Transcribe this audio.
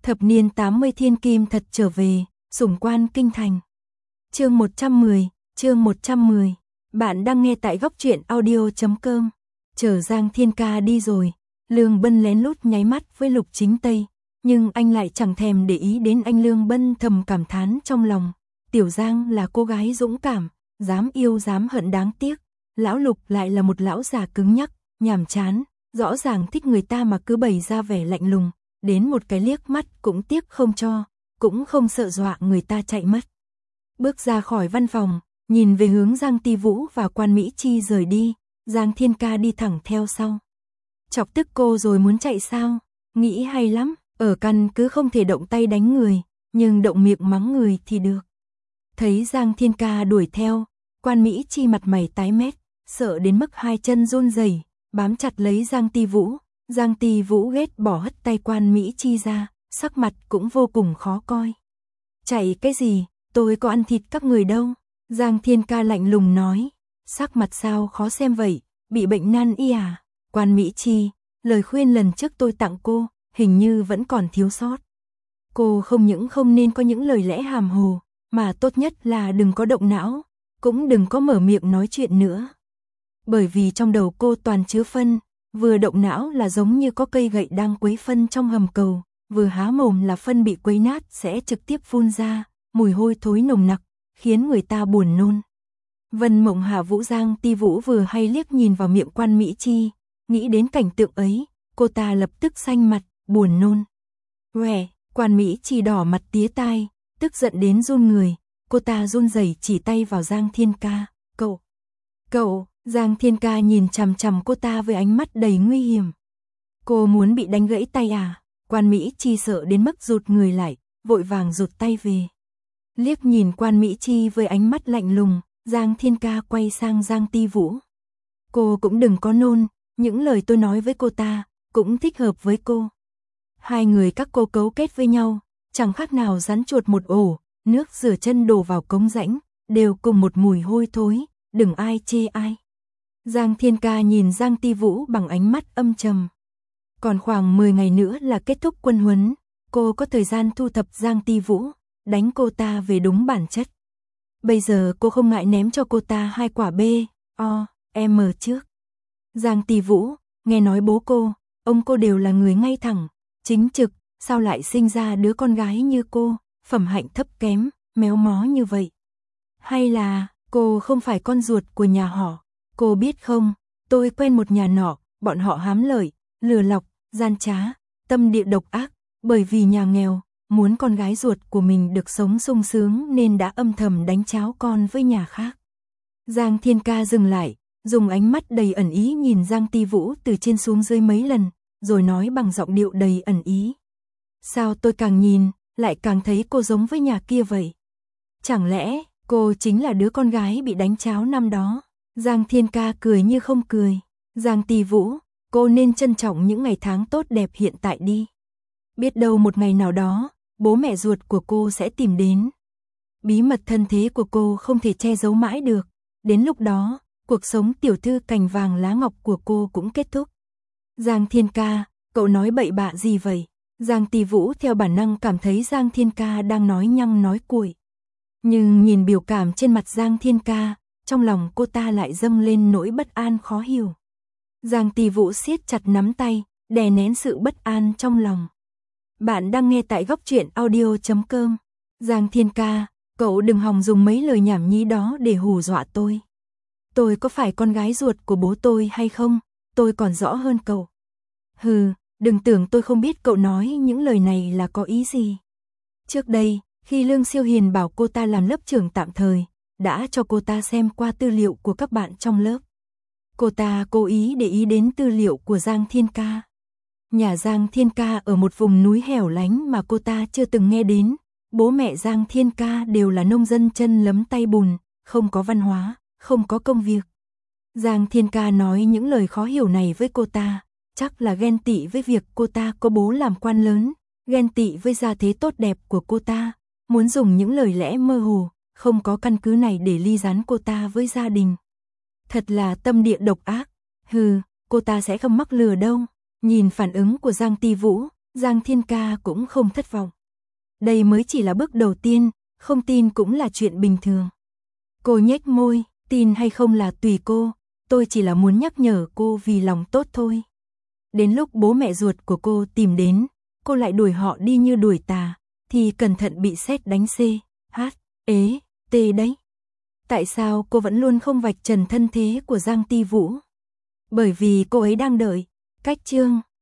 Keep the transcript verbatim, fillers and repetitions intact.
Thập niên tám mươi thiên kim thật trở về, sủng quan kinh thành. Chương một trăm mười, chương một trăm mười. Bạn đang nghe tại góc truyện audio chấm com. Chờ Giang Thiên Ca đi rồi, Lương Bân lén lút nháy mắt với Lục Chính Tây, nhưng anh lại chẳng thèm để ý đến anh. Lương Bân thầm cảm thán trong lòng, Tiểu Giang là cô gái dũng cảm, dám yêu dám hận đáng tiếc, lão Lục lại là một lão già cứng nhắc, nhàm chán, rõ ràng thích người ta mà cứ bày ra vẻ lạnh lùng, đến một cái liếc mắt cũng tiếc không cho, cũng không sợ dọa người ta chạy mất. Bước ra khỏi văn phòng, nhìn về hướng Giang Ti Vũ và Quan Mỹ Chi rời đi, Giang Thiên Ca đi thẳng theo sau. Chọc tức cô rồi muốn chạy sao? Nghĩ hay lắm, ở căn cứ không thể động tay đánh người, nhưng động miệng mắng người thì được. Thấy Giang Thiên Ca đuổi theo, Quan Mỹ Chi mặt mày tái mét, sợ đến mức hai chân run rẩy, bám chặt lấy Giang Ti Vũ. Giang Ti Vũ ghét bỏ hất tay Quan Mỹ Chi ra, sắc mặt cũng vô cùng khó coi. Chạy cái gì, tôi có ăn thịt các người đâu. Giang Thiên Ca lạnh lùng nói, sắc mặt sao khó xem vậy, bị bệnh nan y à? Quan Mỹ Chi, lời khuyên lần trước tôi tặng cô, hình như vẫn còn thiếu sót. Cô không những không nên có những lời lẽ hàm hồ, mà tốt nhất là đừng có động não, cũng đừng có mở miệng nói chuyện nữa. Bởi vì trong đầu cô toàn chứa phân, vừa động não là giống như có cây gậy đang quấy phân trong hầm cầu, vừa há mồm là phân bị quấy nát sẽ trực tiếp phun ra, mùi hôi thối nồng nặc, khiến người ta buồn nôn. Vân Mộng Hạ Vũ Giang Ti Vũ vừa hay liếc nhìn vào miệng Quan Mỹ Chi, nghĩ đến cảnh tượng ấy, cô ta lập tức xanh mặt, buồn nôn. Uể, Quan Mỹ Chi đỏ mặt tía tai, tức giận đến run người, cô ta run rẩy chỉ tay vào Giang Thiên Ca, cậu, cậu, Giang Thiên Ca nhìn chằm chằm cô ta với ánh mắt đầy nguy hiểm. Cô muốn bị đánh gãy tay à? Quan Mỹ Chi sợ đến mức rụt người lại, vội vàng rụt tay về. Liếc nhìn Quan Mỹ Chi với ánh mắt lạnh lùng, Giang Thiên Ca quay sang Giang Ti Vũ. Cô cũng đừng có nôn, những lời tôi nói với cô ta, cũng thích hợp với cô. Hai người các cô cấu kết với nhau, chẳng khác nào rắn chuột một ổ, nước rửa chân đổ vào cống rãnh, đều cùng một mùi hôi thối, đừng ai chê ai. Giang Thiên Ca nhìn Giang Ti Vũ bằng ánh mắt âm trầm. Còn khoảng mười ngày nữa là kết thúc quân huấn, cô có thời gian thu thập Giang Ti Vũ, đánh cô ta về đúng bản chất. Bây giờ cô không ngại ném cho cô ta hai quả B, O, M trước. Giang Ti Vũ, nghe nói bố cô, ông cô đều là người ngay thẳng, chính trực, sao lại sinh ra đứa con gái như cô, phẩm hạnh thấp kém, méo mó như vậy? Hay là, cô không phải con ruột của nhà họ? Cô biết không, tôi quen một nhà nọ, bọn họ hám lợi, lừa lọc, gian trá, tâm địa độc ác, bởi vì nhà nghèo, muốn con gái ruột của mình được sống sung sướng nên đã âm thầm đánh cháo con với nhà khác. Giang Thiên Ca dừng lại, dùng ánh mắt đầy ẩn ý nhìn Giang Ti Vũ từ trên xuống dưới mấy lần, rồi nói bằng giọng điệu đầy ẩn ý. Sao tôi càng nhìn, lại càng thấy cô giống với nhà kia vậy? Chẳng lẽ, cô chính là đứa con gái bị đánh cháo năm đó? Giang Thiên Ca cười như không cười. Giang Ti Vũ, cô nên trân trọng những ngày tháng tốt đẹp hiện tại đi. Biết đâu một ngày nào đó, bố mẹ ruột của cô sẽ tìm đến. Bí mật thân thế của cô không thể che giấu mãi được. Đến lúc đó, cuộc sống tiểu thư cành vàng lá ngọc của cô cũng kết thúc. Giang Thiên Ca, cậu nói bậy bạ gì vậy? Giang Ti Vũ theo bản năng cảm thấy Giang Thiên Ca đang nói nhăng nói cuội. Nhưng nhìn biểu cảm trên mặt Giang Thiên Ca, trong lòng cô ta lại dâng lên nỗi bất an khó hiểu. Giang Ti Vũ siết chặt nắm tay, đè nén sự bất an trong lòng. Bạn đang nghe tại góc truyện audio chấm com. Giang Thiên Ca, cậu đừng hòng dùng mấy lời nhảm nhí đó để hù dọa tôi. Tôi có phải con gái ruột của bố tôi hay không? Tôi còn rõ hơn cậu. Hừ, đừng tưởng tôi không biết cậu nói những lời này là có ý gì. Trước đây, khi Lương Siêu Hiền bảo cô ta làm lớp trưởng tạm thời, đã cho cô ta xem qua tư liệu của các bạn trong lớp. Cô ta cố ý để ý đến tư liệu của Giang Thiên Ca. Nhà Giang Thiên Ca ở một vùng núi hẻo lánh mà cô ta chưa từng nghe đến. Bố mẹ Giang Thiên Ca đều là nông dân chân lấm tay bùn, không có văn hóa, không có công việc. Giang Thiên Ca nói những lời khó hiểu này với cô ta, chắc là ghen tị với việc cô ta có bố làm quan lớn, ghen tị với gia thế tốt đẹp của cô ta, muốn dùng những lời lẽ mơ hồ, không có căn cứ này để ly gián cô ta với gia đình. Thật là tâm địa độc ác. Hừ, cô ta sẽ không mắc lừa đâu. Nhìn phản ứng của Giang Ti Vũ, Giang Thiên Ca cũng không thất vọng. Đây mới chỉ là bước đầu tiên, không tin cũng là chuyện bình thường. Cô nhếch môi, tin hay không là tùy cô, tôi chỉ là muốn nhắc nhở cô vì lòng tốt thôi. Đến lúc bố mẹ ruột của cô tìm đến, cô lại đuổi họ đi như đuổi tà, thì cẩn thận bị sét đánh C, H, ế, T đấy. Tại sao cô vẫn luôn không vạch trần thân thế của Giang Ti Vũ? Bởi vì cô ấy đang đợi, cách chương